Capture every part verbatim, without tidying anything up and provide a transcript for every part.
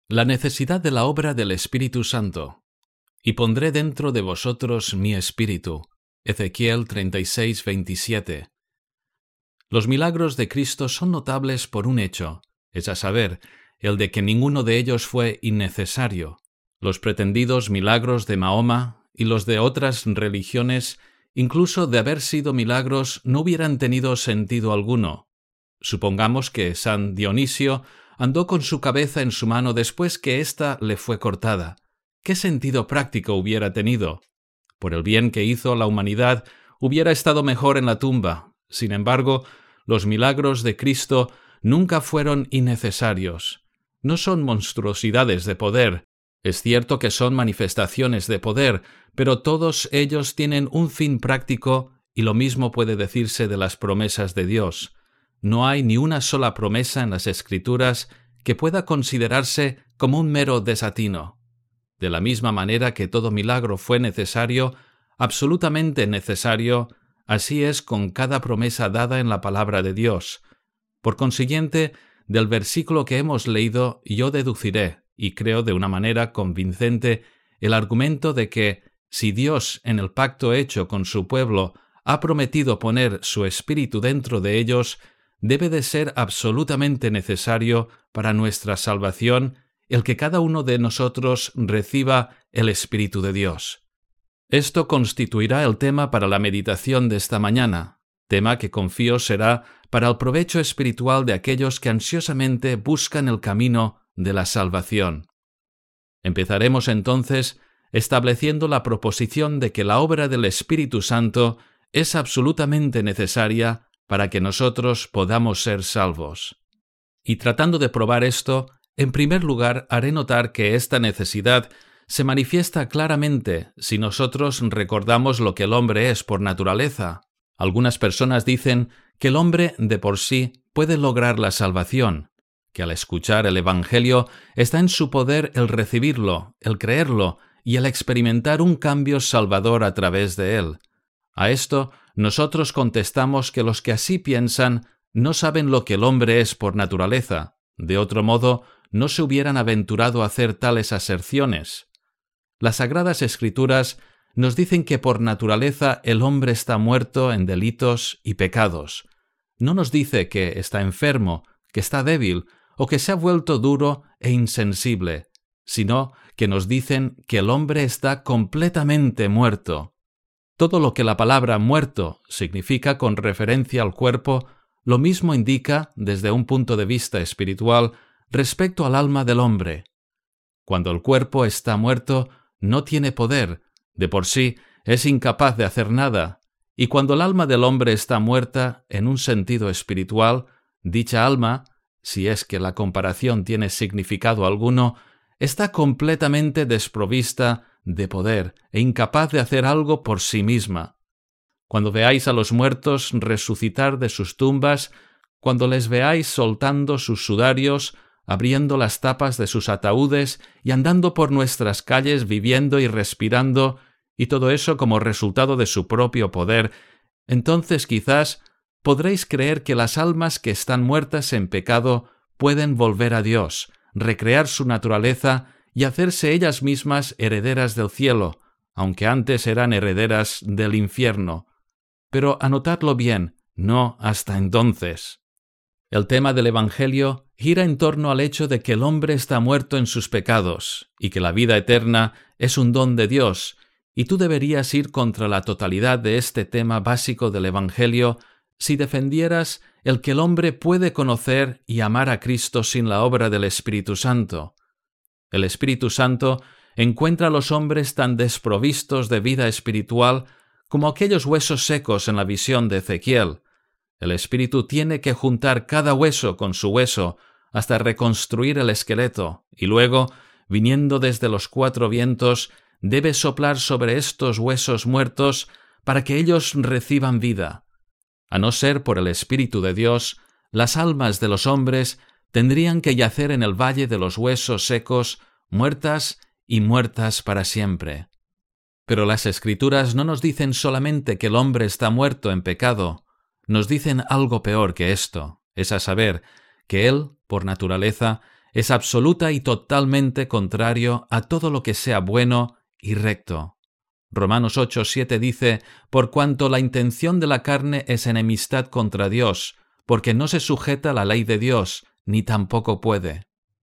La necesidad de la obra del Espíritu Santo. Y pondré dentro de vosotros mi espíritu. Ezequiel treinta y seis, veintisiete. Los milagros de Cristo son notables por un hecho, es a saber, el de que ninguno de ellos fue innecesario. Los pretendidos milagros de Mahoma y los de otras religiones, incluso de haber sido milagros, no hubieran tenido sentido alguno. Supongamos que San Dionisio andó con su cabeza en su mano después que ésta le fue cortada. ¿Qué sentido práctico hubiera tenido? Por el bien que hizo a la humanidad, hubiera estado mejor en la tumba. Sin embargo, los milagros de Cristo nunca fueron innecesarios. No son monstruosidades de poder. Es cierto que son manifestaciones de poder, pero todos ellos tienen un fin práctico y lo mismo puede decirse de las promesas de Dios. No hay ni una sola promesa en las Escrituras que pueda considerarse como un mero desatino. De la misma manera que todo milagro fue necesario, absolutamente necesario, así es con cada promesa dada en la palabra de Dios. Por consiguiente, del versículo que hemos leído, yo deduciré, y creo de una manera convincente, el argumento de que, si Dios, en el pacto hecho con su pueblo, ha prometido poner su espíritu dentro de ellos, debe de ser absolutamente necesario para nuestra salvación el que cada uno de nosotros reciba el Espíritu de Dios. Esto constituirá el tema para la meditación de esta mañana, tema que confío será para el provecho espiritual de aquellos que ansiosamente buscan el camino de la salvación. Empezaremos entonces estableciendo la proposición de que la obra del Espíritu Santo es absolutamente necesaria para que nosotros podamos ser salvos. Y tratando de probar esto, en primer lugar haré notar que esta necesidad se manifiesta claramente si nosotros recordamos lo que el hombre es por naturaleza. Algunas personas dicen que el hombre de por sí puede lograr la salvación, que al escuchar el Evangelio está en su poder el recibirlo, el creerlo y el experimentar un cambio salvador a través de él. A esto nosotros contestamos que los que así piensan no saben lo que el hombre es por naturaleza. De otro modo, no se hubieran aventurado a hacer tales aserciones. Las Sagradas Escrituras nos dicen que por naturaleza el hombre está muerto en delitos y pecados. No nos dice que está enfermo, que está débil o que se ha vuelto duro e insensible, sino que nos dicen que el hombre está completamente muerto. Todo lo que la palabra muerto significa con referencia al cuerpo, lo mismo indica, desde un punto de vista espiritual, respecto al alma del hombre. Cuando el cuerpo está muerto, no tiene poder, de por sí es incapaz de hacer nada, y cuando el alma del hombre está muerta, en un sentido espiritual, dicha alma, si es que la comparación tiene significado alguno, está completamente desprovista de poder e incapaz de hacer algo por sí misma. Cuando veáis a los muertos resucitar de sus tumbas, cuando les veáis soltando sus sudarios, abriendo las tapas de sus ataúdes y andando por nuestras calles viviendo y respirando, y todo eso como resultado de su propio poder, entonces quizás podréis creer que las almas que están muertas en pecado pueden volver a Dios, recrear su naturaleza y hacerse ellas mismas herederas del cielo, aunque antes eran herederas del infierno. Pero anotadlo bien, no hasta entonces. El tema del Evangelio gira en torno al hecho de que el hombre está muerto en sus pecados y que la vida eterna es un don de Dios, y tú deberías ir contra la totalidad de este tema básico del Evangelio si defendieras el que el hombre puede conocer y amar a Cristo sin la obra del Espíritu Santo. El Espíritu Santo encuentra a los hombres tan desprovistos de vida espiritual como aquellos huesos secos en la visión de Ezequiel. El Espíritu tiene que juntar cada hueso con su hueso hasta reconstruir el esqueleto, y luego, viniendo desde los cuatro vientos, debe soplar sobre estos huesos muertos para que ellos reciban vida. A no ser por el Espíritu de Dios, las almas de los hombres tendrían que yacer en el valle de los huesos secos, muertas y muertas para siempre. Pero las Escrituras no nos dicen solamente que el hombre está muerto en pecado, nos dicen algo peor que esto, es a saber, que él, por naturaleza, es absoluta y totalmente contrario a todo lo que sea bueno y recto. Romanos ocho siete dice: por cuanto la intención de la carne es enemistad contra Dios, porque no se sujeta a la ley de Dios, ni tampoco puede.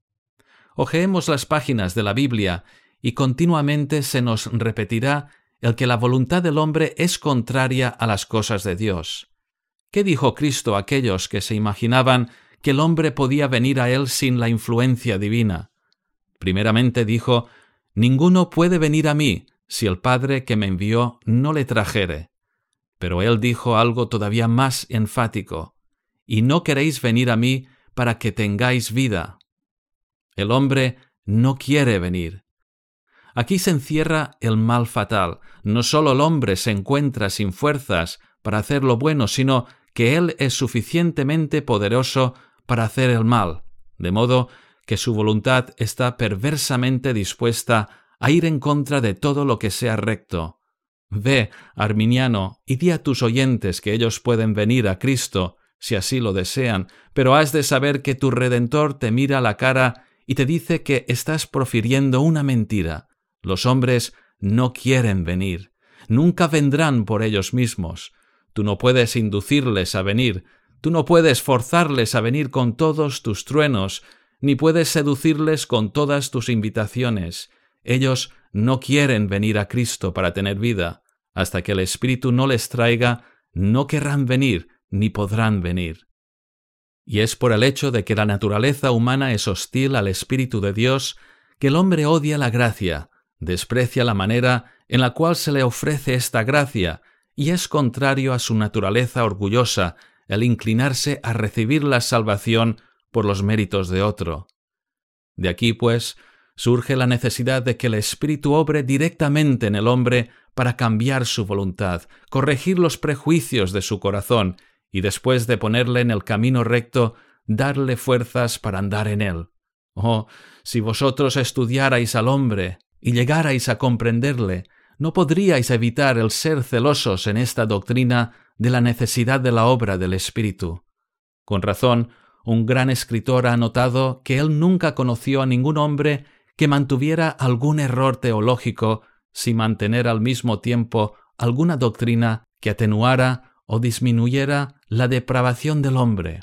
Hojeemos las páginas de la Biblia y continuamente se nos repetirá el que la voluntad del hombre es contraria a las cosas de Dios. ¿Qué dijo Cristo a aquellos que se imaginaban que el hombre podía venir a él sin la influencia divina? Primeramente dijo: ninguno puede venir a mí si el Padre que me envió no le trajere. Pero él dijo algo todavía más enfático: y no queréis venir a mí para que tengáis vida. El hombre no quiere venir. Aquí se encierra el mal fatal. No solo el hombre se encuentra sin fuerzas para hacer lo bueno, sino que él es suficientemente poderoso para hacer el mal, de modo que su voluntad está perversamente dispuesta a ir en contra de todo lo que sea recto. Ve, arminiano, y di a tus oyentes que ellos pueden venir a Cristo, si así lo desean, pero has de saber que tu Redentor te mira a la cara y te dice que estás profiriendo una mentira. Los hombres no quieren venir. Nunca vendrán por ellos mismos. Tú no puedes inducirles a venir. Tú no puedes forzarles a venir con todos tus truenos, ni puedes seducirles con todas tus invitaciones. Ellos no quieren venir a Cristo para tener vida. Hasta que el Espíritu no les traiga, no querrán venir, ni podrán venir. Y es por el hecho de que la naturaleza humana es hostil al Espíritu de Dios que el hombre odia la gracia, desprecia la manera en la cual se le ofrece esta gracia, y es contrario a su naturaleza orgullosa el inclinarse a recibir la salvación por los méritos de otro. De aquí, pues, surge la necesidad de que el Espíritu obre directamente en el hombre para cambiar su voluntad, corregir los prejuicios de su corazón y después de ponerle en el camino recto, darle fuerzas para andar en él. Oh, si vosotros estudiarais al hombre y llegarais a comprenderle, no podríais evitar el ser celosos en esta doctrina de la necesidad de la obra del Espíritu. Con razón, un gran escritor ha notado que él nunca conoció a ningún hombre que mantuviera algún error teológico sin mantener al mismo tiempo alguna doctrina que atenuara o disminuyera la depravación del hombre.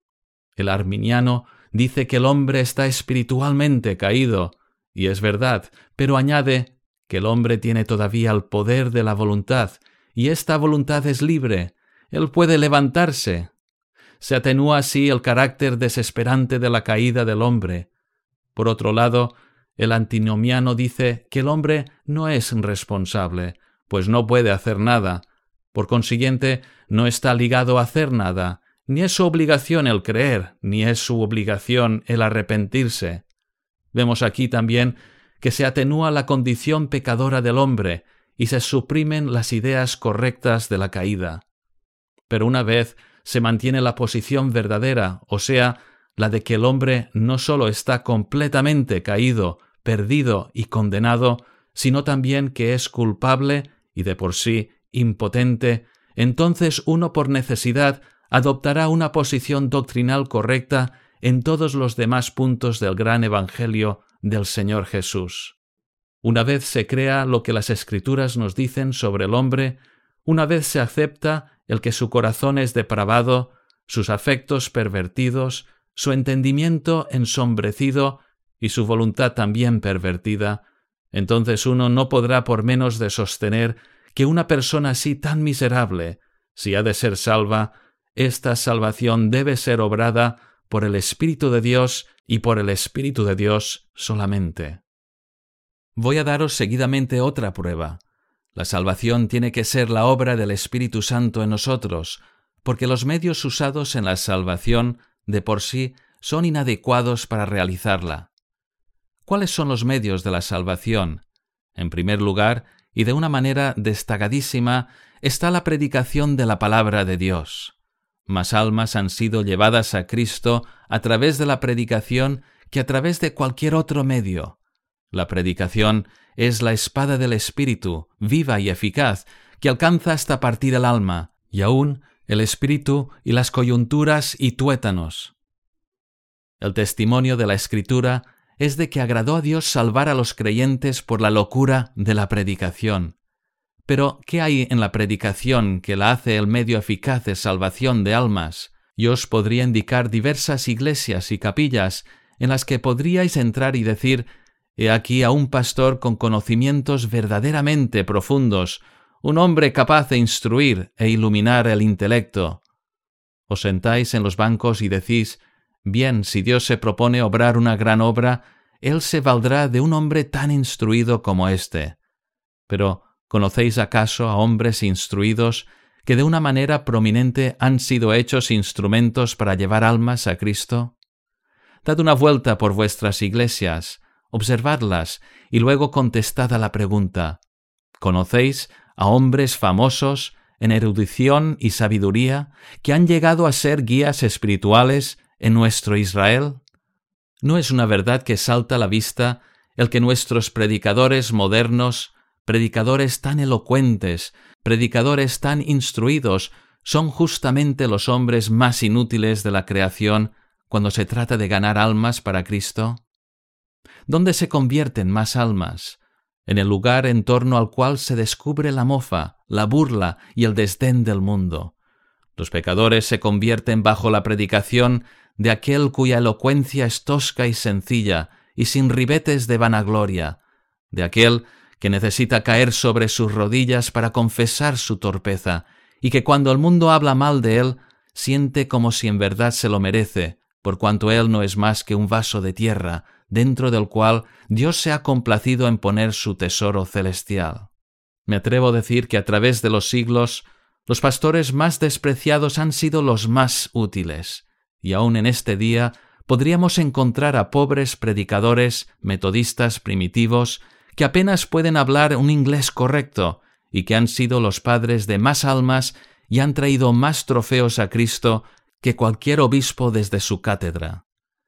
El arminiano dice que el hombre está espiritualmente caído, y es verdad, pero añade que el hombre tiene todavía el poder de la voluntad, y esta voluntad es libre. Él puede levantarse. Se atenúa así el carácter desesperante de la caída del hombre. Por otro lado, el antinomiano dice que el hombre no es responsable, pues no puede hacer nada. Por consiguiente, no está ligado a hacer nada, ni es su obligación el creer, ni es su obligación el arrepentirse. Vemos aquí también que se atenúa la condición pecadora del hombre y se suprimen las ideas correctas de la caída. Pero una vez se mantiene la posición verdadera, o sea, la de que el hombre no solo está completamente caído, perdido y condenado, sino también que es culpable y de por sí impotente, entonces uno por necesidad adoptará una posición doctrinal correcta en todos los demás puntos del gran Evangelio del Señor Jesús. Una vez se crea lo que las Escrituras nos dicen sobre el hombre, una vez se acepta el que su corazón es depravado, sus afectos pervertidos, su entendimiento ensombrecido y su voluntad también pervertida, entonces uno no podrá por menos de sostener que una persona así tan miserable, si ha de ser salva, esta salvación debe ser obrada por el Espíritu de Dios y por el Espíritu de Dios solamente. Voy a daros seguidamente otra prueba. La salvación tiene que ser la obra del Espíritu Santo en nosotros, porque los medios usados en la salvación de por sí son inadecuados para realizarla. ¿Cuáles son los medios de la salvación? En primer lugar, y de una manera destacadísima, está la predicación de la palabra de Dios. Más almas han sido llevadas a Cristo a través de la predicación que a través de cualquier otro medio. La predicación es la espada del Espíritu, viva y eficaz, que alcanza hasta partir el alma, y aún el espíritu y las coyunturas y tuétanos. El testimonio de la Escritura es de que agradó a Dios salvar a los creyentes por la locura de la predicación. Pero, ¿qué hay en la predicación que la hace el medio eficaz de salvación de almas? Yo os podría indicar diversas iglesias y capillas en las que podríais entrar y decir: «He aquí a un pastor con conocimientos verdaderamente profundos, un hombre capaz de instruir e iluminar el intelecto». Os sentáis en los bancos y decís: «Bien, si Dios se propone obrar una gran obra, Él se valdrá de un hombre tan instruido como éste». Pero, ¿conocéis acaso a hombres instruidos que de una manera prominente han sido hechos instrumentos para llevar almas a Cristo? Dad una vuelta por vuestras iglesias, observadlas y luego contestad a la pregunta: ¿conocéis a hombres famosos en erudición y sabiduría que han llegado a ser guías espirituales en nuestro Israel? ¿No es una verdad que salta a la vista el que nuestros predicadores modernos, predicadores tan elocuentes, predicadores tan instruidos, son justamente los hombres más inútiles de la creación cuando se trata de ganar almas para Cristo? ¿Dónde se convierten más almas? En el lugar en torno al cual se descubre la mofa, la burla y el desdén del mundo. Los pecadores se convierten bajo la predicación de aquel cuya elocuencia es tosca y sencilla y sin ribetes de vanagloria, de aquel que necesita caer sobre sus rodillas para confesar su torpeza y que cuando el mundo habla mal de él, siente como si en verdad se lo merece, por cuanto él no es más que un vaso de tierra, dentro del cual Dios se ha complacido en poner su tesoro celestial. Me atrevo a decir que a través de los siglos, los pastores más despreciados han sido los más útiles, y aún en este día podríamos encontrar a pobres predicadores metodistas primitivos que apenas pueden hablar un inglés correcto y que han sido los padres de más almas y han traído más trofeos a Cristo que cualquier obispo desde su cátedra.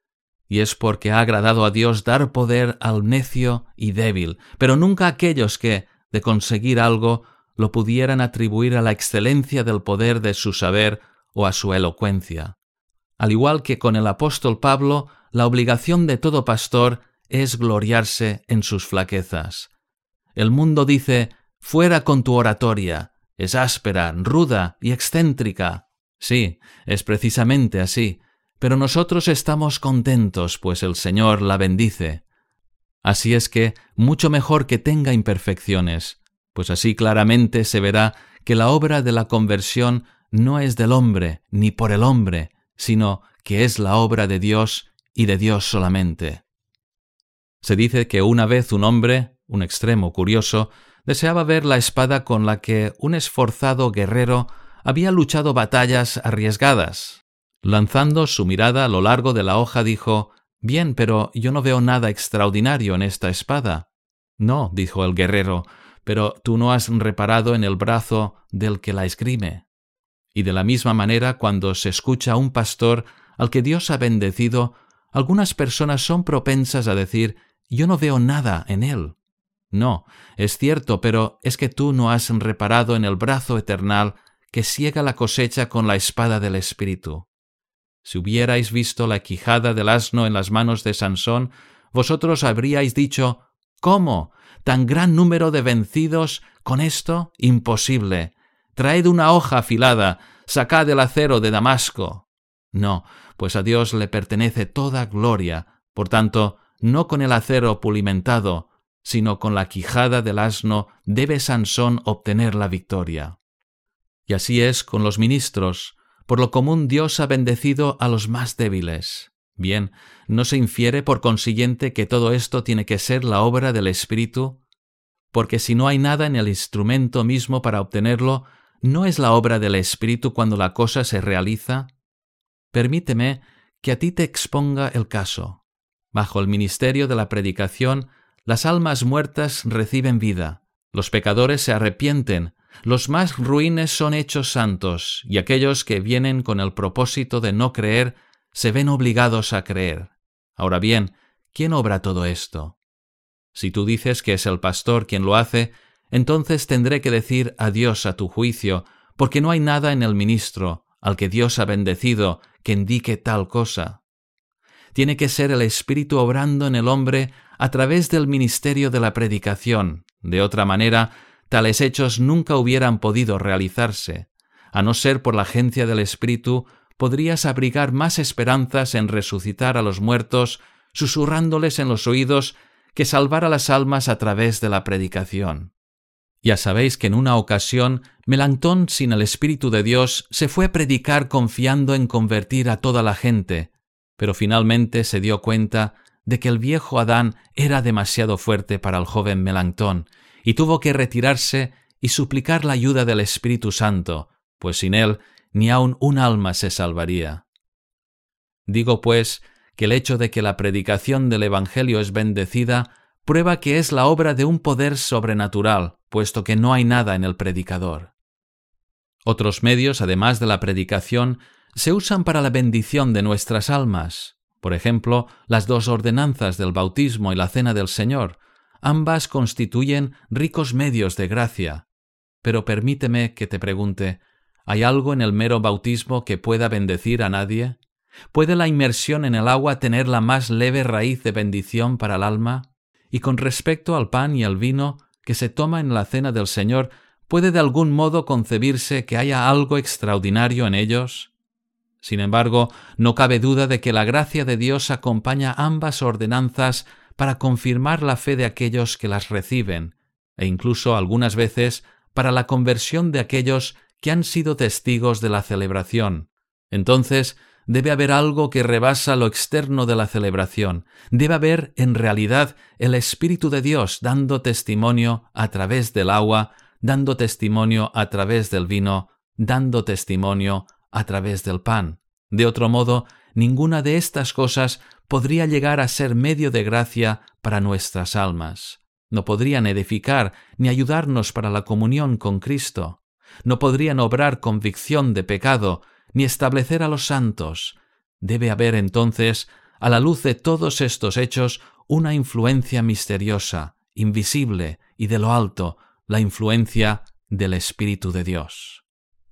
Y es porque ha agradado a Dios dar poder al necio y débil, pero nunca a aquellos que, de conseguir algo, lo pudieran atribuir a la excelencia del poder de su saber o a su elocuencia. Al igual que con el apóstol Pablo, la obligación de todo pastor es gloriarse en sus flaquezas. El mundo dice: «Fuera con tu oratoria, es áspera, ruda y excéntrica». Sí, es precisamente así, pero nosotros estamos contentos, pues el Señor la bendice. Así es que mucho mejor que tenga imperfecciones, pues así claramente se verá que la obra de la conversión no es del hombre ni por el hombre, sino que es la obra de Dios y de Dios solamente. Se dice que una vez un hombre, un extremo curioso, deseaba ver la espada con la que un esforzado guerrero había luchado batallas arriesgadas. Lanzando su mirada a lo largo de la hoja dijo: «Bien, pero yo no veo nada extraordinario en esta espada». «No», dijo el guerrero, «pero tú no has reparado en el brazo del que la esgrime». Y de la misma manera, cuando se escucha a un pastor al que Dios ha bendecido, algunas personas son propensas a decir: «Yo no veo nada en él». No, es cierto, pero es que tú no has reparado en el brazo eternal que siega la cosecha con la espada del Espíritu. Si hubierais visto la quijada del asno en las manos de Sansón, vosotros habríais dicho: «¿Cómo? ¿Tan gran número de vencidos con esto? Imposible. Traed una hoja afilada, sacad el acero de Damasco». No, pues a Dios le pertenece toda gloria, por tanto, no con el acero pulimentado, sino con la quijada del asno debe Sansón obtener la victoria. Y así es con los ministros. Por lo común Dios ha bendecido a los más débiles. Bien, ¿no se infiere por consiguiente que todo esto tiene que ser la obra del Espíritu? Porque si no hay nada en el instrumento mismo para obtenerlo, ¿no es la obra del Espíritu cuando la cosa se realiza? Permíteme que a ti te exponga el caso. Bajo el ministerio de la predicación, las almas muertas reciben vida, los pecadores se arrepienten, los más ruines son hechos santos, y aquellos que vienen con el propósito de no creer se ven obligados a creer. Ahora bien, ¿quién obra todo esto? Si tú dices que es el pastor quien lo hace, entonces tendré que decir adiós a tu juicio, porque no hay nada en el ministro, al que Dios ha bendecido, que indique tal cosa. tiene que ser el Espíritu obrando en el hombre a través del ministerio de la predicación. De otra manera, tales hechos nunca hubieran podido realizarse. A no ser por la agencia del Espíritu, podrías abrigar más esperanzas en resucitar a los muertos, susurrándoles en los oídos que salvar a las almas a través de la predicación. Ya sabéis que en una ocasión, Melanchthon, sin el Espíritu de Dios, se fue a predicar confiando en convertir a toda la gente, pero finalmente se dio cuenta de que el viejo Adán era demasiado fuerte para el joven Melanchthon, y tuvo que retirarse y suplicar la ayuda del Espíritu Santo, pues sin él ni aun un alma se salvaría. Digo, pues, que el hecho de que la predicación del Evangelio es bendecida prueba que es la obra de un poder sobrenatural, puesto que no hay nada en el predicador. Otros medios, además de la predicación, se usan para la bendición de nuestras almas. Por ejemplo, las dos ordenanzas del bautismo y la cena del Señor. Ambas constituyen ricos medios de gracia. Pero permíteme que te pregunte, ¿hay algo en el mero bautismo que pueda bendecir a nadie? ¿Puede la inmersión en el agua tener la más leve raíz de bendición para el alma? Y con respecto al pan y al vino que se toma en la cena del Señor, ¿puede de algún modo concebirse que haya algo extraordinario en ellos? Sin embargo, no cabe duda de que la gracia de Dios acompaña ambas ordenanzas para confirmar la fe de aquellos que las reciben, e incluso algunas veces para la conversión de aquellos que han sido testigos de la celebración. Entonces, debe haber algo que rebasa lo externo de la celebración. Debe haber, en realidad, el Espíritu de Dios dando testimonio a través del agua, dando testimonio a través del vino, dando testimonio a través del pan. De otro modo, ninguna de estas cosas podría llegar a ser medio de gracia para nuestras almas. No podrían edificar ni ayudarnos para la comunión con Cristo. No podrían obrar convicción de pecado ni establecer a los santos. Debe haber entonces, a la luz de todos estos hechos, una influencia misteriosa, invisible y de lo alto, la influencia del Espíritu de Dios.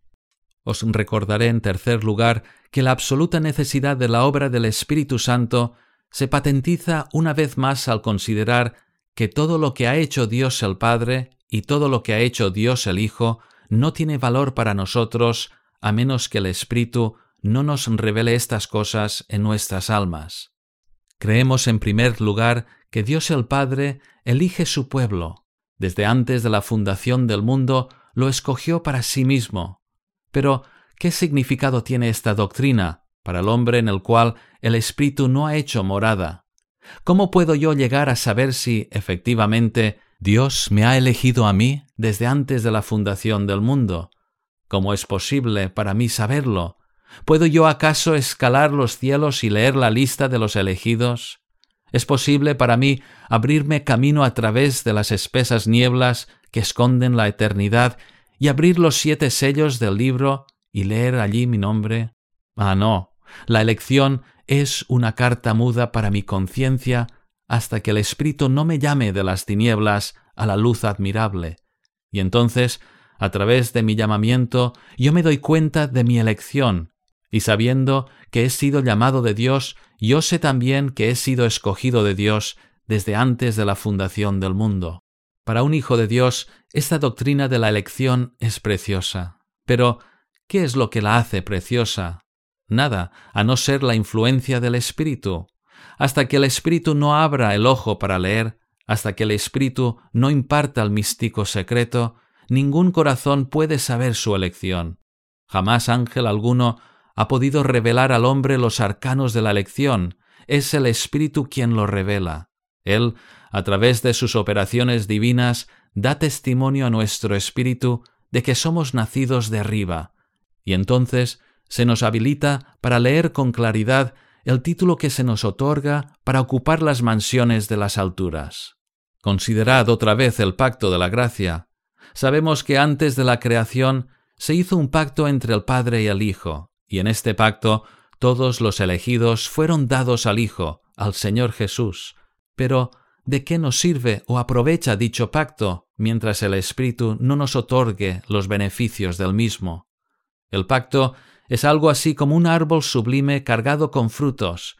Os recordaré en tercer lugar que la absoluta necesidad de la obra del Espíritu Santo se patentiza una vez más al considerar que todo lo que ha hecho Dios el Padre y todo lo que ha hecho Dios el Hijo no tiene valor para nosotros a menos que el Espíritu no nos revele estas cosas en nuestras almas. Creemos en primer lugar que Dios el Padre elige su pueblo. Desde antes de la fundación del mundo lo escogió para sí mismo. Pero, ¿qué significado tiene esta doctrina para el hombre en el cual el Espíritu no ha hecho morada? ¿Cómo puedo yo llegar a saber si, efectivamente, Dios me ha elegido a mí desde antes de la fundación del mundo? ¿Cómo es posible para mí saberlo? ¿Puedo yo acaso escalar los cielos y leer la lista de los elegidos? ¿Es posible para mí abrirme camino a través de las espesas nieblas que esconden la eternidad y abrir los siete sellos del libro y leer allí mi nombre? Ah, no. La elección es una carta muda para mi conciencia hasta que el Espíritu no me llame de las tinieblas a la luz admirable. Y entonces, a través de mi llamamiento, yo me doy cuenta de mi elección, y sabiendo que he sido llamado de Dios, yo sé también que he sido escogido de Dios desde antes de la fundación del mundo. Para un hijo de Dios, esta doctrina de la elección es preciosa. Pero, ¿qué es lo que la hace preciosa? Nada, a no ser la influencia del Espíritu. Hasta que el Espíritu no abra el ojo para leer, hasta que el Espíritu no imparta el místico secreto, ningún corazón puede saber su elección. Jamás ángel alguno ha podido revelar al hombre los arcanos de la elección. Es el Espíritu quien lo revela. Él, a través de sus operaciones divinas, da testimonio a nuestro espíritu de que somos nacidos de arriba, y entonces se nos habilita para leer con claridad el título que se nos otorga para ocupar las mansiones de las alturas. Considerad otra vez el pacto de la gracia. Sabemos que antes de la creación se hizo un pacto entre el Padre y el Hijo, y en este pacto todos los elegidos fueron dados al Hijo, al Señor Jesús. Pero, ¿de qué nos sirve o aprovecha dicho pacto mientras el Espíritu no nos otorgue los beneficios del mismo? El pacto es algo así como un árbol sublime cargado con frutos.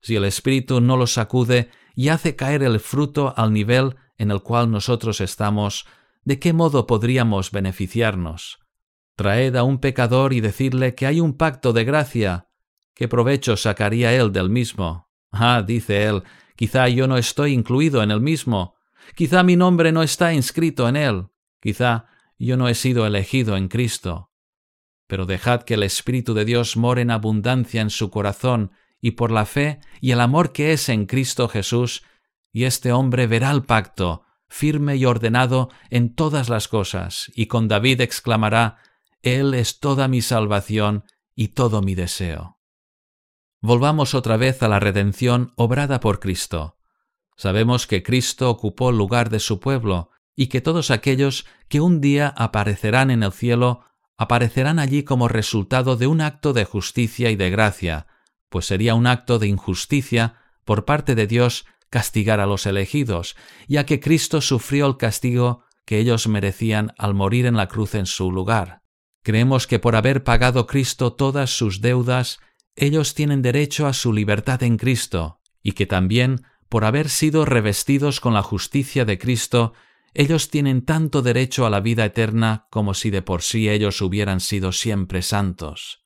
Si el Espíritu no los sacude y hace caer el fruto al nivel en el cual nosotros estamos, ¿de qué modo podríamos beneficiarnos? Traed a un pecador y decidle que hay un pacto de gracia. ¿Qué provecho sacaría él del mismo? Ah, dice él, quizá yo no estoy incluido en el mismo. Quizá mi nombre no está inscrito en él. Quizá yo no he sido elegido en Cristo. Pero dejad que el Espíritu de Dios more en abundancia en su corazón, y por la fe y el amor que es en Cristo Jesús, y este hombre verá el pacto, firme y ordenado en todas las cosas, y con David exclamará: Él es toda mi salvación y todo mi deseo. Volvamos otra vez a la redención obrada por Cristo. Sabemos que Cristo ocupó el lugar de su pueblo, y que todos aquellos que un día aparecerán en el cielo, aparecerán allí como resultado de un acto de justicia y de gracia, pues sería un acto de injusticia por parte de Dios castigar a los elegidos, ya que Cristo sufrió el castigo que ellos merecían al morir en la cruz en su lugar. Creemos que por haber pagado Cristo todas sus deudas, ellos tienen derecho a su libertad en Cristo, y que también, por haber sido revestidos con la justicia de Cristo, ellos tienen tanto derecho a la vida eterna como si de por sí ellos hubieran sido siempre santos.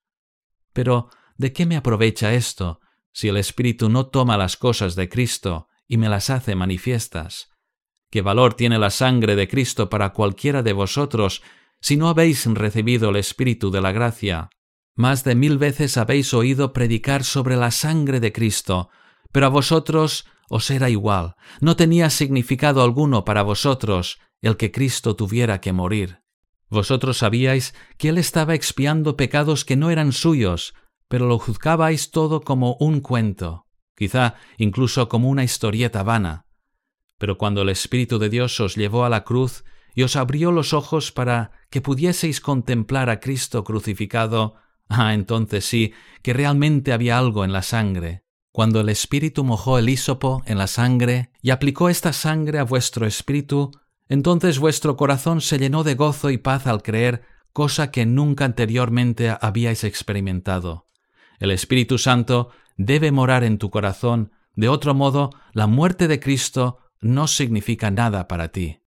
Pero, ¿de qué me aprovecha esto, si el Espíritu no toma las cosas de Cristo y me las hace manifiestas? ¿Qué valor tiene la sangre de Cristo para cualquiera de vosotros si no habéis recibido el Espíritu de la gracia? Más de mil veces habéis oído predicar sobre la sangre de Cristo, pero a vosotros os era igual, no tenía significado alguno para vosotros el que Cristo tuviera que morir. Vosotros sabíais que Él estaba expiando pecados que no eran suyos, pero lo juzgabais todo como un cuento, quizá incluso como una historieta vana. Pero cuando el Espíritu de Dios os llevó a la cruz y os abrió los ojos para que pudieseis contemplar a Cristo crucificado, ah, entonces sí, que realmente había algo en la sangre. Cuando el Espíritu mojó el hísopo en la sangre y aplicó esta sangre a vuestro espíritu, entonces vuestro corazón se llenó de gozo y paz al creer, cosa que nunca anteriormente habíais experimentado. El Espíritu Santo debe morar en tu corazón, de otro modo, la muerte de Cristo no significa nada para ti.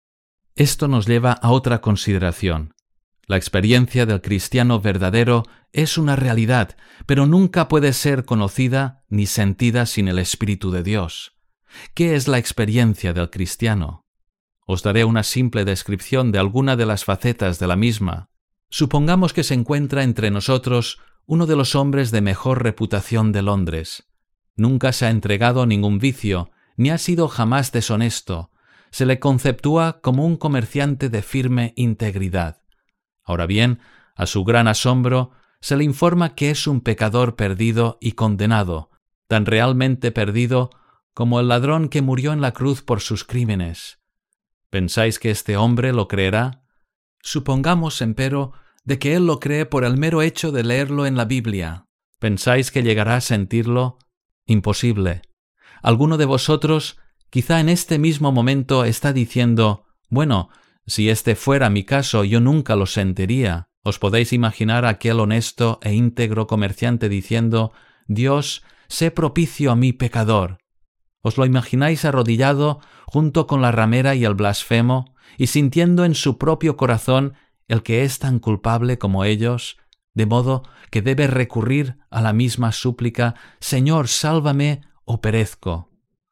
Esto nos lleva a otra consideración. La experiencia del cristiano verdadero es una realidad, pero nunca puede ser conocida ni sentida sin el Espíritu de Dios. ¿Qué es la experiencia del cristiano? Os daré una simple descripción de alguna de las facetas de la misma. Supongamos que se encuentra entre nosotros uno de los hombres de mejor reputación de Londres. Nunca se ha entregado a ningún vicio, ni ha sido jamás deshonesto. Se le conceptúa como un comerciante de firme integridad. Ahora bien, a su gran asombro, se le informa que es un pecador perdido y condenado, tan realmente perdido como el ladrón que murió en la cruz por sus crímenes. ¿Pensáis que este hombre lo creerá? Supongamos, empero, de que él lo cree por el mero hecho de leerlo en la Biblia. ¿Pensáis que llegará a sentirlo? Imposible. Alguno de vosotros, quizá en este mismo momento, está diciendo: bueno, si este fuera mi caso, yo nunca lo sentiría. ¿Os podéis imaginar a aquel honesto e íntegro comerciante diciendo: Dios, sé propicio a mí pecador? ¿Os lo imagináis arrodillado junto con la ramera y el blasfemo, y sintiendo en su propio corazón el que es tan culpable como ellos, de modo que debe recurrir a la misma súplica: Señor, sálvame o perezco?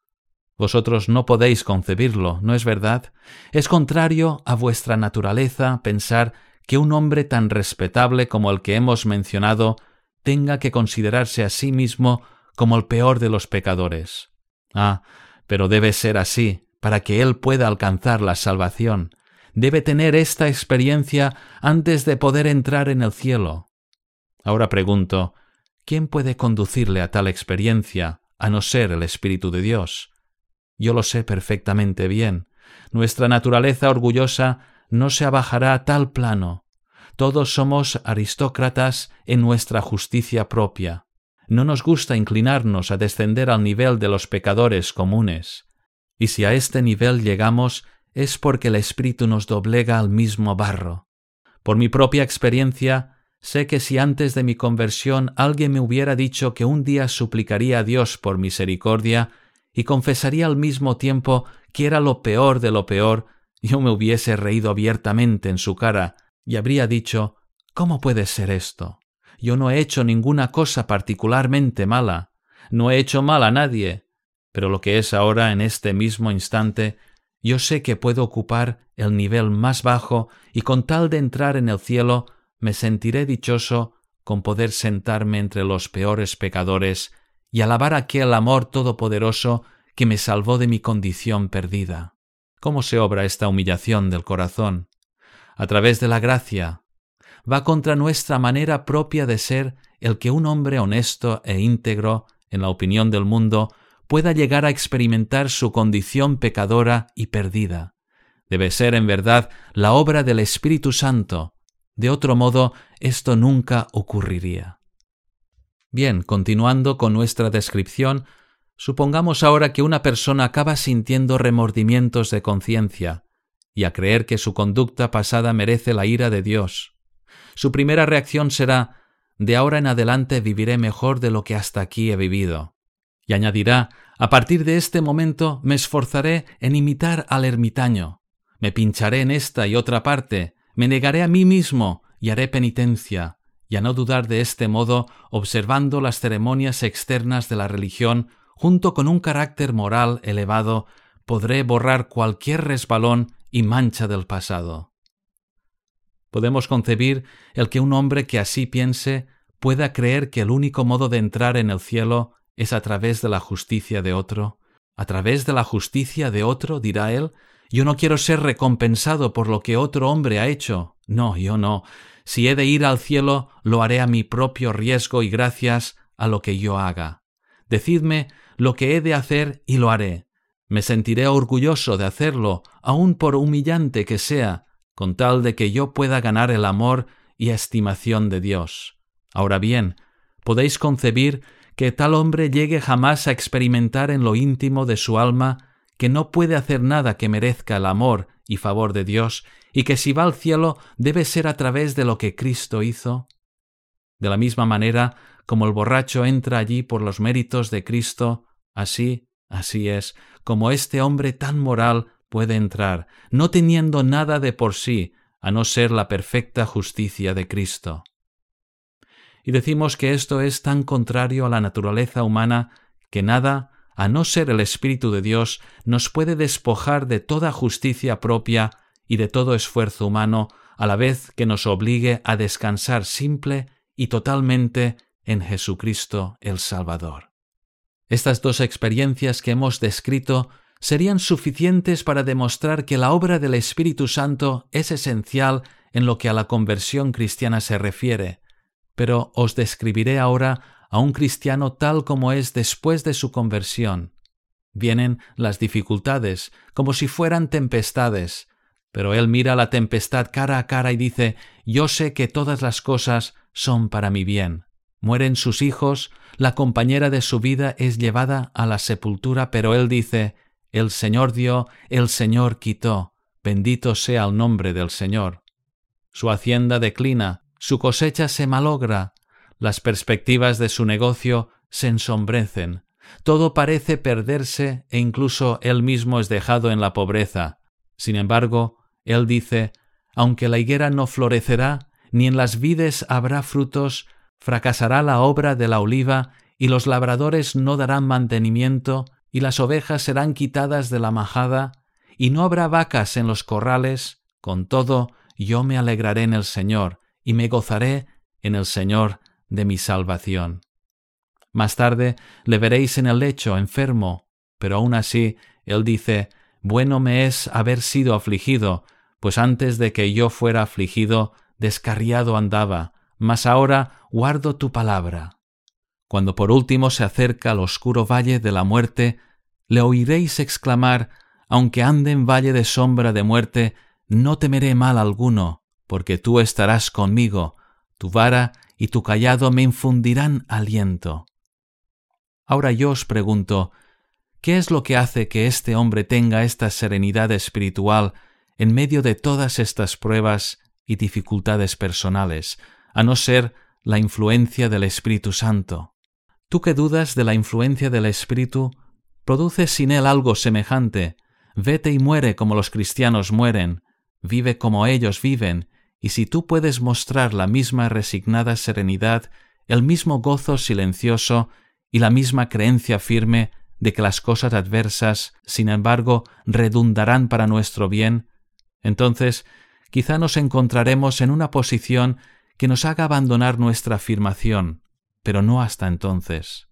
Vosotros no podéis concebirlo, ¿no es verdad? Es contrario a vuestra naturaleza pensar que un hombre tan respetable como el que hemos mencionado tenga que considerarse a sí mismo como el peor de los pecadores. Ah, pero debe ser así, para que él pueda alcanzar la salvación. Debe tener esta experiencia antes de poder entrar en el cielo. Ahora pregunto, ¿quién puede conducirle a tal experiencia, a no ser el Espíritu de Dios? Yo lo sé perfectamente bien. Nuestra naturaleza orgullosa no se abajará a tal plano. Todos somos aristócratas en nuestra justicia propia. No nos gusta inclinarnos a descender al nivel de los pecadores comunes. Y si a este nivel llegamos, es porque el Espíritu nos doblega al mismo barro. Por mi propia experiencia, Sé que si antes de mi conversión alguien me hubiera dicho que un día suplicaría a Dios por misericordia y confesaría al mismo tiempo que era lo peor de lo peor, yo me hubiese reído abiertamente en su cara y habría dicho: ¿cómo puede ser esto? Yo no he hecho ninguna cosa particularmente mala, no he hecho mal a nadie, pero lo que es ahora, en este mismo instante, yo sé que puedo ocupar el nivel más bajo y con tal de entrar en el cielo me sentiré dichoso con poder sentarme entre los peores pecadores y alabar aquel amor todopoderoso que me salvó de mi condición perdida. ¿Cómo se obra esta humillación del corazón? A través de la gracia. Va contra nuestra manera propia de ser el que un hombre honesto e íntegro, en la opinión del mundo, pueda llegar a experimentar su condición pecadora y perdida. Debe ser, en verdad, la obra del Espíritu Santo. De otro modo, esto nunca ocurriría. Bien, continuando con nuestra descripción, supongamos ahora que una persona acaba sintiendo remordimientos de conciencia y a creer que su conducta pasada merece la ira de Dios. Su primera reacción será: de ahora en adelante viviré mejor de lo que hasta aquí he vivido. Y añadirá: a partir de este momento me esforzaré en imitar al ermitaño. Me pincharé en esta y otra parte, me negaré a mí mismo y haré penitencia, y a no dudar de este modo, observando las ceremonias externas de la religión, junto con un carácter moral elevado, podré borrar cualquier resbalón y mancha del pasado. Podemos concebir el que un hombre que así piense pueda creer que el único modo de entrar en el cielo es a través de la justicia de otro. ¿A través de la justicia de otro?, dirá él. Yo no quiero ser recompensado por lo que otro hombre ha hecho. No, yo no. Si he de ir al cielo, lo haré a mi propio riesgo y gracias a lo que yo haga. Decidme lo que he de hacer y lo haré. Me sentiré orgulloso de hacerlo, aun por humillante que sea, con tal de que yo pueda ganar el amor y estimación de Dios. Ahora bien, ¿podéis concebir que tal hombre llegue jamás a experimentar en lo íntimo de su alma que no puede hacer nada que merezca el amor y favor de Dios, y que si va al cielo debe ser a través de lo que Cristo hizo? De la misma manera, como el borracho entra allí por los méritos de Cristo, así, así es, como este hombre tan moral puede entrar, no teniendo nada de por sí, a no ser la perfecta justicia de Cristo. Y decimos que esto es tan contrario a la naturaleza humana que nada, a no ser el Espíritu de Dios, nos puede despojar de toda justicia propia y de todo esfuerzo humano, a la vez que nos obligue a descansar simple y totalmente en Jesucristo el Salvador. Estas dos experiencias que hemos descrito serían suficientes para demostrar que la obra del Espíritu Santo es esencial en lo que a la conversión cristiana se refiere, pero os describiré ahora a un cristiano tal como es después de su conversión. Vienen las dificultades, como si fueran tempestades, pero él mira la tempestad cara a cara y dice: yo sé que todas las cosas son para mi bien. Mueren sus hijos, la compañera de su vida es llevada a la sepultura, pero él dice: el Señor dio, el Señor quitó, bendito sea el nombre del Señor. Su hacienda declina, su cosecha se malogra, las perspectivas de su negocio se ensombrecen, todo parece perderse e incluso él mismo es dejado en la pobreza. Sin embargo, él dice: aunque la higuera no florecerá, ni en las vides habrá frutos, fracasará la obra de la oliva, y los labradores no darán mantenimiento, y las ovejas serán quitadas de la majada, y no habrá vacas en los corrales. Con todo, yo me alegraré en el Señor, y me gozaré en el Señor de mi salvación. Más tarde le veréis en el lecho, enfermo, pero aún así, él dice: bueno me es haber sido afligido, pues antes de que yo fuera afligido, descarriado andaba, mas ahora guardo tu palabra. Cuando por último se acerca al oscuro valle de la muerte, le oiréis exclamar: aunque ande en valle de sombra de muerte, no temeré mal alguno, porque tú estarás conmigo, tu vara y tu cayado me infundirán aliento. Ahora yo os pregunto, ¿qué es lo que hace que este hombre tenga esta serenidad espiritual en medio de todas estas pruebas y dificultades personales, a no ser la influencia del Espíritu Santo. Tú que dudas de la influencia del Espíritu, produces sin él algo semejante. Vete y muere como los cristianos mueren, vive como ellos viven, y si tú puedes mostrar la misma resignada serenidad, el mismo gozo silencioso y la misma creencia firme de que las cosas adversas, sin embargo, redundarán para nuestro bien, entonces quizá nos encontraremos en una posición que nos haga abandonar nuestra afirmación, pero no hasta entonces.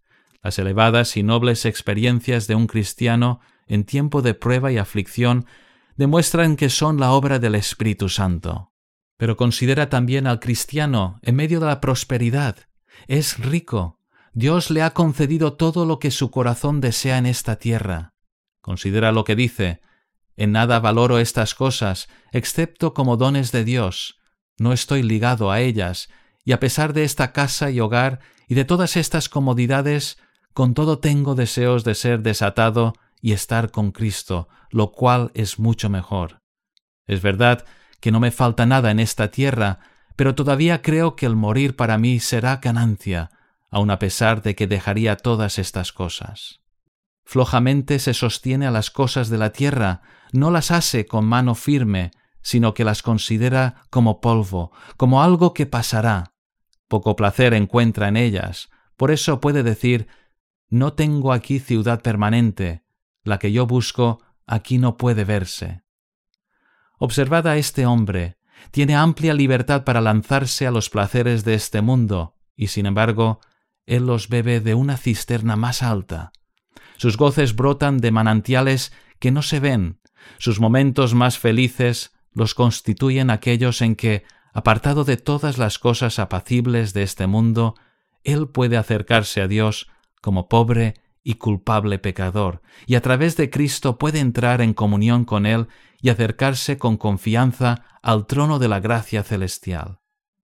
Las elevadas y nobles experiencias de un cristiano en tiempo de prueba y aflicción demuestran que son la obra del Espíritu Santo. Pero considera también al cristiano en medio de la prosperidad. Es rico. Dios le ha concedido todo lo que su corazón desea en esta tierra. Considera lo que dice: en nada valoro estas cosas, excepto como dones de Dios. No estoy ligado a ellas, y a pesar de esta casa y hogar y de todas estas comodidades, con todo tengo deseos de ser desatado y estar con Cristo, lo cual es mucho mejor. Es verdad que no me falta nada en esta tierra, pero todavía creo que el morir para mí será ganancia, aun a pesar de que dejaría todas estas cosas. Flojamente se sostiene a las cosas de la tierra, no las ase con mano firme, sino que las considera como polvo, como algo que pasará. Poco placer encuentra en ellas, por eso puede decir: no tengo aquí ciudad permanente, la que yo busco aquí no puede verse. Observad a este hombre, tiene amplia libertad para lanzarse a los placeres de este mundo, y sin embargo, él los bebe de una cisterna más alta. Sus goces brotan de manantiales que no se ven, sus momentos más felices los constituyen aquellos en que, apartado de todas las cosas apacibles de este mundo, él puede acercarse a Dios como pobre y culpable pecador, y a través de Cristo puede entrar en comunión con Él y acercarse con confianza al trono de la gracia celestial.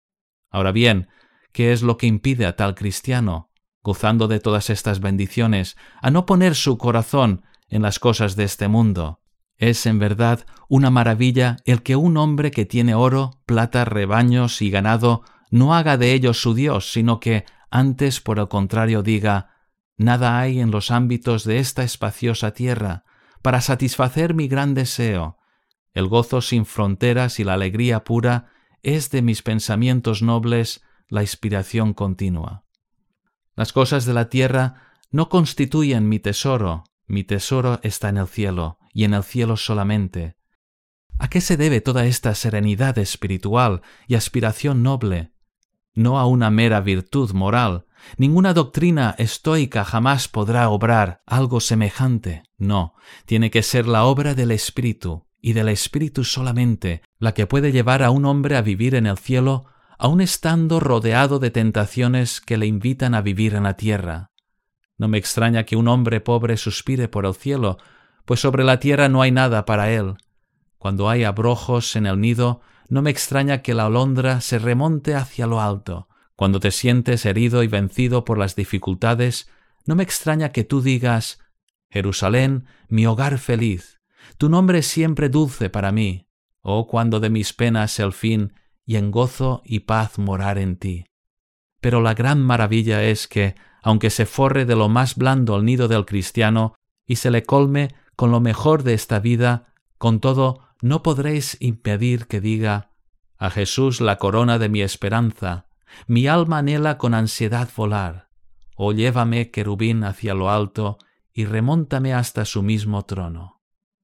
Ahora bien, ¿qué es lo que impide a tal cristiano, gozando de todas estas bendiciones, a no poner su corazón en las cosas de este mundo? Es en verdad una maravilla el que un hombre que tiene oro, plata, rebaños y ganado no haga de ellos su Dios, sino que antes, por el contrario, diga: nada hay en los ámbitos de esta espaciosa tierra para satisfacer mi gran deseo. El gozo sin fronteras y la alegría pura es de mis pensamientos nobles la inspiración continua. Las cosas de la tierra no constituyen mi tesoro, mi tesoro está en el cielo, y en el cielo solamente. ¿A qué se debe toda esta serenidad espiritual y aspiración noble? No a una mera virtud moral. Ninguna doctrina estoica jamás podrá obrar algo semejante. No, tiene que ser la obra del Espíritu, y del Espíritu solamente, la que puede llevar a un hombre a vivir en el cielo, aun estando rodeado de tentaciones que le invitan a vivir en la tierra. No me extraña que un hombre pobre suspire por el cielo, pues sobre la tierra no hay nada para él. Cuando hay abrojos en el nido, no me extraña que la alondra se remonte hacia lo alto. Cuando te sientes herido y vencido por las dificultades, no me extraña que tú digas: Jerusalén, mi hogar feliz, tu nombre es siempre dulce para mí. Oh, cuando de mis penas el fin, y en gozo y paz morar en ti. Pero la gran maravilla es que, aunque se forre de lo más blando el nido del cristiano, y se le colme con lo mejor de esta vida, con todo no podréis impedir que diga: a Jesús la corona de mi esperanza, mi alma anhela con ansiedad volar. Oh, llévame, querubín, hacia lo alto, y remóntame hasta su mismo trono.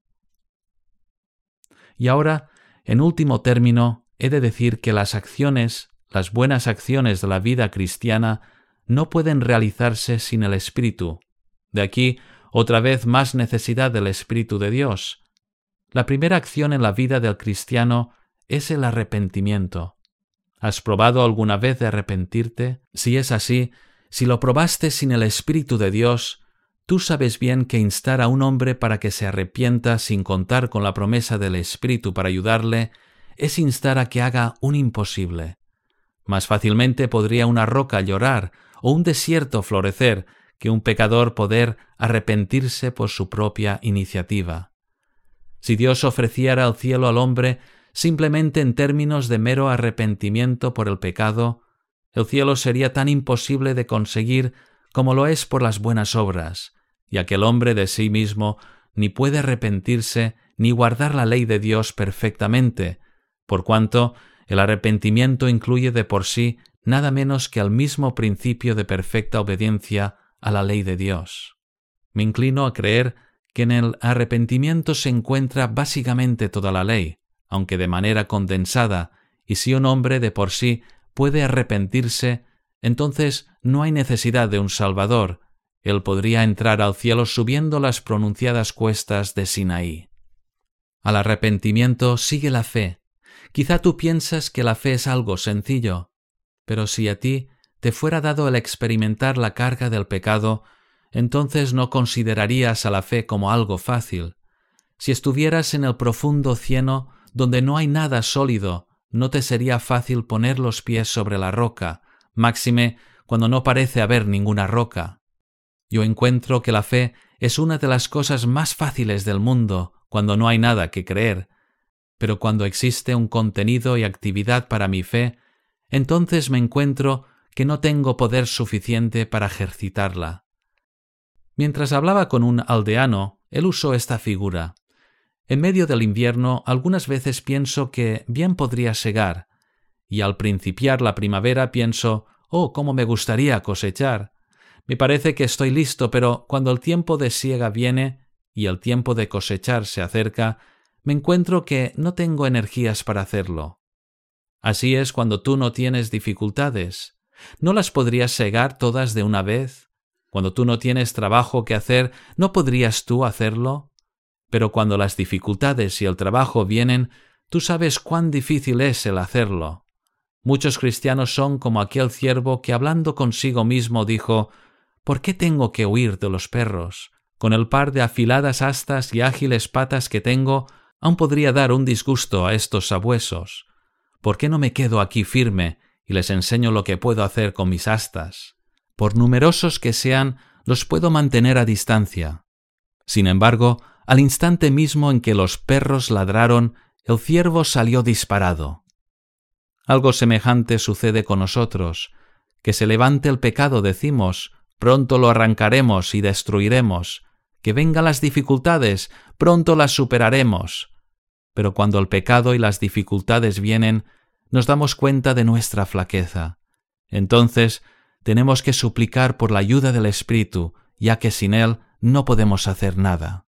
Y ahora, en último término, he de decir que las acciones, las buenas acciones de la vida cristiana, no pueden realizarse sin el Espíritu. De aquí, otra vez, más necesidad del Espíritu de Dios. La primera acción en la vida del cristiano es el arrepentimiento. ¿Has probado alguna vez de arrepentirte? Si es así, si lo probaste sin el Espíritu de Dios, tú sabes bien que instar a un hombre para que se arrepienta sin contar con la promesa del Espíritu para ayudarle es instar a que haga un imposible. Más fácilmente podría una roca llorar o un desierto florecer que un pecador poder arrepentirse por su propia iniciativa. Si Dios ofreciera el cielo al hombre, simplemente en términos de mero arrepentimiento por el pecado, el cielo sería tan imposible de conseguir como lo es por las buenas obras, ya que el hombre de sí mismo ni puede arrepentirse ni guardar la ley de Dios perfectamente, por cuanto el arrepentimiento incluye de por sí nada menos que al mismo principio de perfecta obediencia a la ley de Dios. Me inclino a creer que en el arrepentimiento se encuentra básicamente toda la ley, aunque de manera condensada, y si un hombre de por sí puede arrepentirse, entonces no hay necesidad de un Salvador. Él podría entrar al cielo subiendo las pronunciadas cuestas de Sinaí. Al arrepentimiento sigue la fe. Quizá tú piensas que la fe es algo sencillo, pero si a ti te fuera dado el experimentar la carga del pecado, entonces no considerarías a la fe como algo fácil. Si estuvieras en el profundo cieno, donde no hay nada sólido, no te sería fácil poner los pies sobre la roca, máxime cuando no parece haber ninguna roca. Yo encuentro que la fe es una de las cosas más fáciles del mundo cuando no hay nada que creer, pero cuando existe un contenido y actividad para mi fe, entonces me encuentro que no tengo poder suficiente para ejercitarla. Mientras hablaba con un aldeano, él usó esta figura. En medio del invierno, algunas veces pienso que bien podría segar, y al principiar la primavera pienso, oh, cómo me gustaría cosechar. Me parece que estoy listo, pero cuando el tiempo de siega viene y el tiempo de cosechar se acerca, me encuentro que no tengo energías para hacerlo. Así es cuando tú no tienes dificultades. ¿No las podrías segar todas de una vez? Cuando tú no tienes trabajo que hacer, ¿no podrías tú hacerlo? Pero cuando las dificultades y el trabajo vienen, tú sabes cuán difícil es el hacerlo. Muchos cristianos son como aquel ciervo que hablando consigo mismo dijo, ¿por qué tengo que huir de los perros? Con el par de afiladas astas y ágiles patas que tengo, aún podría dar un disgusto a estos sabuesos. ¿Por qué no me quedo aquí firme y les enseño lo que puedo hacer con mis astas? Por numerosos que sean, los puedo mantener a distancia. Sin embargo, al instante mismo en que los perros ladraron, el ciervo salió disparado. Algo semejante sucede con nosotros. Que se levante el pecado, decimos, pronto lo arrancaremos y destruiremos. Que vengan las dificultades, pronto las superaremos. Pero cuando el pecado y las dificultades vienen, nos damos cuenta de nuestra flaqueza. Entonces, tenemos que suplicar por la ayuda del Espíritu, ya que sin él no podemos hacer nada.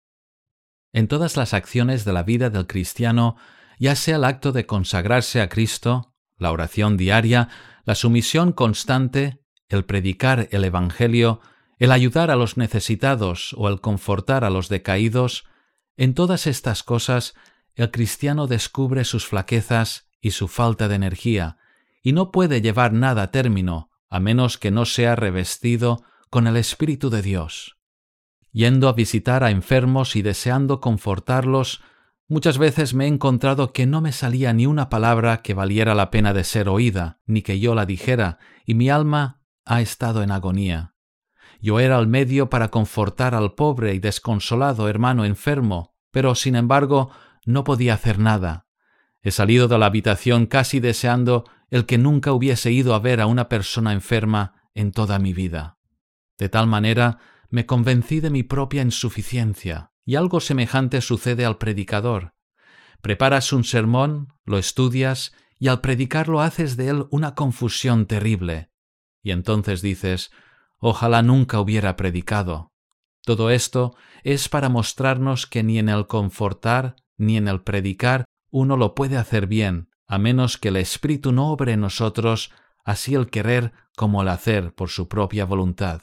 En todas las acciones de la vida del cristiano, ya sea el acto de consagrarse a Cristo, la oración diaria, la sumisión constante, el predicar el Evangelio, el ayudar a los necesitados o el confortar a los decaídos, en todas estas cosas el cristiano descubre sus flaquezas y su falta de energía, y no puede llevar nada a término, a menos que no sea revestido con el Espíritu de Dios. Yendo a visitar a enfermos y deseando confortarlos, muchas veces me he encontrado que no me salía ni una palabra que valiera la pena de ser oída, ni que yo la dijera, y mi alma ha estado en agonía. Yo era el medio para confortar al pobre y desconsolado hermano enfermo, pero, sin embargo, no podía hacer nada. He salido de la habitación casi deseando el que nunca hubiese ido a ver a una persona enferma en toda mi vida. De tal manera, me convencí de mi propia insuficiencia, y algo semejante sucede al predicador. Preparas un sermón, lo estudias, y al predicarlo haces de él una confusión terrible. Y entonces dices, ojalá nunca hubiera predicado. Todo esto es para mostrarnos que ni en el confortar ni en el predicar uno lo puede hacer bien, a menos que el Espíritu no obre en nosotros, así el querer como el hacer por su propia voluntad.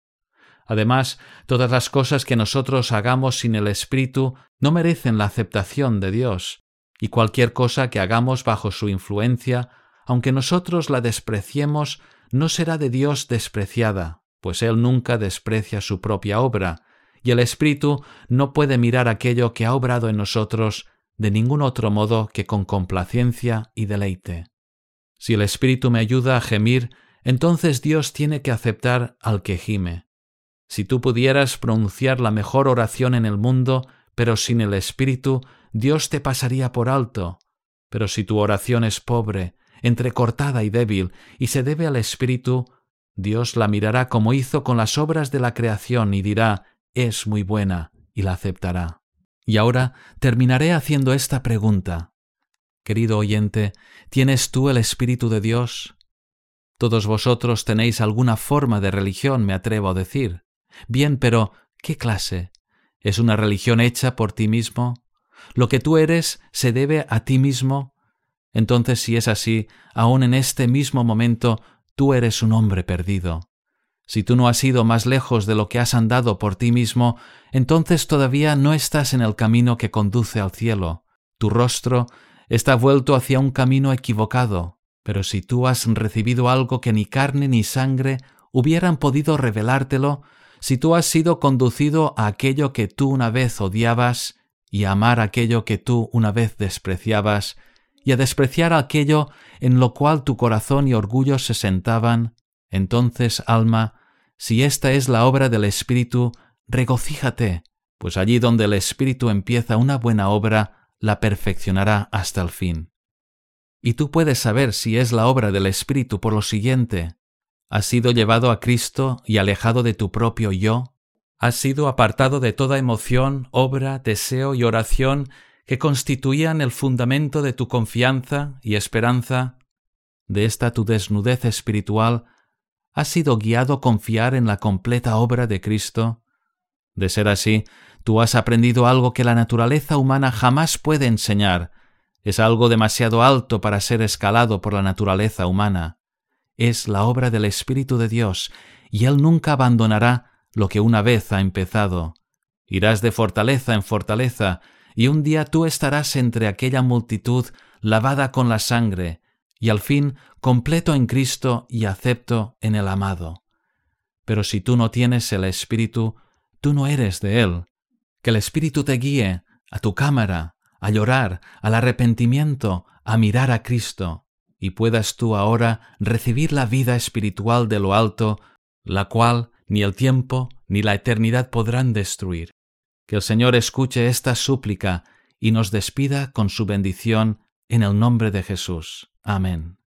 Además, todas las cosas que nosotros hagamos sin el Espíritu no merecen la aceptación de Dios, y cualquier cosa que hagamos bajo su influencia, aunque nosotros la despreciemos, no será de Dios despreciada, pues Él nunca desprecia su propia obra, y el Espíritu no puede mirar aquello que ha obrado en nosotros de ningún otro modo que con complacencia y deleite. Si el Espíritu me ayuda a gemir, entonces Dios tiene que aceptar al que gime. Si tú pudieras pronunciar la mejor oración en el mundo, pero sin el Espíritu, Dios te pasaría por alto, Pero si tu oración es pobre, entrecortada y débil, y se debe al Espíritu, Dios la mirará como hizo con las obras de la creación y dirá, es muy buena, y la aceptará. Y ahora terminaré haciendo esta pregunta. Querido oyente, ¿tienes tú el Espíritu de Dios? Todos vosotros tenéis alguna forma de religión, me atrevo a decir. Bien, pero ¿qué clase? ¿Es una religión hecha por ti mismo? ¿Lo que tú eres se debe a ti mismo? Entonces, si es así, aún en este mismo momento, tú eres un hombre perdido. Si tú no has ido más lejos de lo que has andado por ti mismo, entonces todavía no estás en el camino que conduce al cielo. Tu rostro está vuelto hacia un camino equivocado. Pero si tú has recibido algo que ni carne ni sangre hubieran podido revelártelo, si tú has sido conducido a aquello que tú una vez odiabas y a amar aquello que tú una vez despreciabas, y a despreciar aquello en lo cual tu corazón y orgullo se sentaban, entonces, alma, si esta es la obra del Espíritu, regocíjate, pues allí donde el Espíritu empieza una buena obra, la perfeccionará hasta el fin. Y tú puedes saber si es la obra del Espíritu por lo siguiente. ¿Has sido llevado a Cristo y alejado de tu propio yo? ¿Has sido apartado de toda emoción, obra, deseo y oración que constituían el fundamento de tu confianza y esperanza? De esta tu desnudez espiritual, ¿has sido guiado a confiar en la completa obra de Cristo? De ser así, tú has aprendido algo que la naturaleza humana jamás puede enseñar. Es algo demasiado alto para ser escalado por la naturaleza humana. Es la obra del Espíritu de Dios, y Él nunca abandonará lo que una vez ha empezado. Irás de fortaleza en fortaleza, y un día tú estarás entre aquella multitud lavada con la sangre, y al fin completo en Cristo y acepto en el amado. Pero si tú no tienes el Espíritu, tú no eres de Él. Que el Espíritu te guíe a tu cámara, a llorar, al arrepentimiento, a mirar a Cristo, y puedas tú ahora recibir la vida espiritual de lo alto, la cual ni el tiempo ni la eternidad podrán destruir. Que el Señor escuche esta súplica y nos despida con su bendición en el nombre de Jesús. Amén.